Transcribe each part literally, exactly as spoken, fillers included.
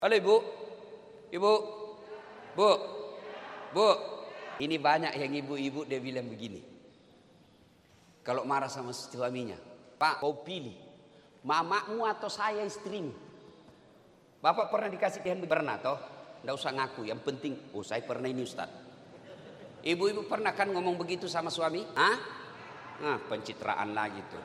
Halo ibu, ibu, bu, bu. Ini banyak yang ibu-ibu dia bilang begini. Kalau marah sama suaminya, Pak, kau pilih mamamu atau saya istrimu. Bapak pernah dikasih Tuhan pernah toh? Nggak usah ngaku, yang penting, oh saya pernah ini Ustaz. Ibu-ibu pernah kan ngomong begitu sama suami? Hah? Nah, pencitraan lagi tuh.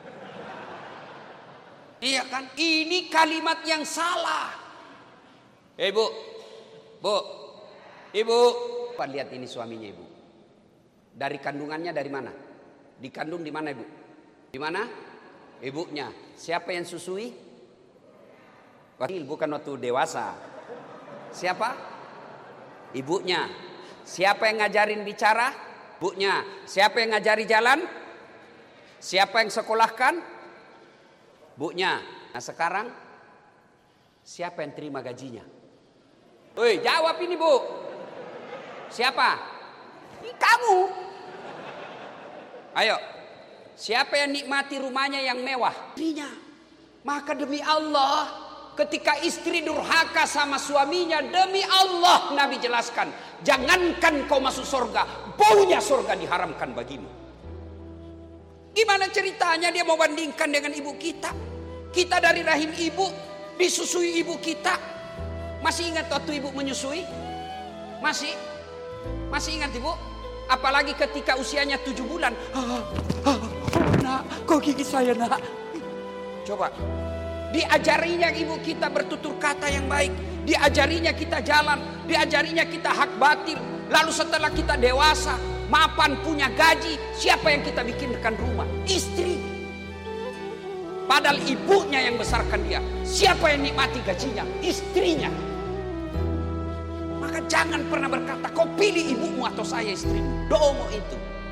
Iya kan? Ini kalimat yang salah. Eh bu, bu, ibu, Pak lihat ini suaminya ibu. Dari kandungannya dari mana? Dikandung di mana ibu? Di mana? Ibunya. Siapa yang susui? Bukan waktu dewasa. Siapa? Ibunya. Siapa yang ngajarin bicara? Ibunya. Siapa yang ngajari jalan? Siapa yang sekolahkan? Ibunya. Nah sekarang siapa yang terima gajinya? Woi, jawab ini bu. Siapa? Ini kamu. Ayo. Siapa yang nikmati rumahnya yang mewah? Istrinya. Maka demi Allah, ketika istri durhaka sama suaminya, demi Allah Nabi jelaskan, jangankan kau masuk surga, baunya surga diharamkan bagimu. Gimana ceritanya dia mau bandingkan dengan ibu kita? Kita dari rahim ibu, disusui ibu kita. Masih ingat waktu ibu menyusui? Masih? Masih ingat ibu? Apalagi ketika usianya tujuh bulan. Ah, ah, nak, kok gigi saya nak? Coba. Diajarinya ibu kita bertutur kata yang baik. Diajarinya kita jalan. Diajarinya kita hak batil. Lalu setelah kita dewasa, mapan punya gaji, siapa yang kita bikinkan rumah? Istri. Padahal ibunya yang besarkan dia. Siapa yang nikmati gajinya? Istrinya. Maka jangan pernah berkata, kau pilih ibumu atau saya istrimu. Domo itu.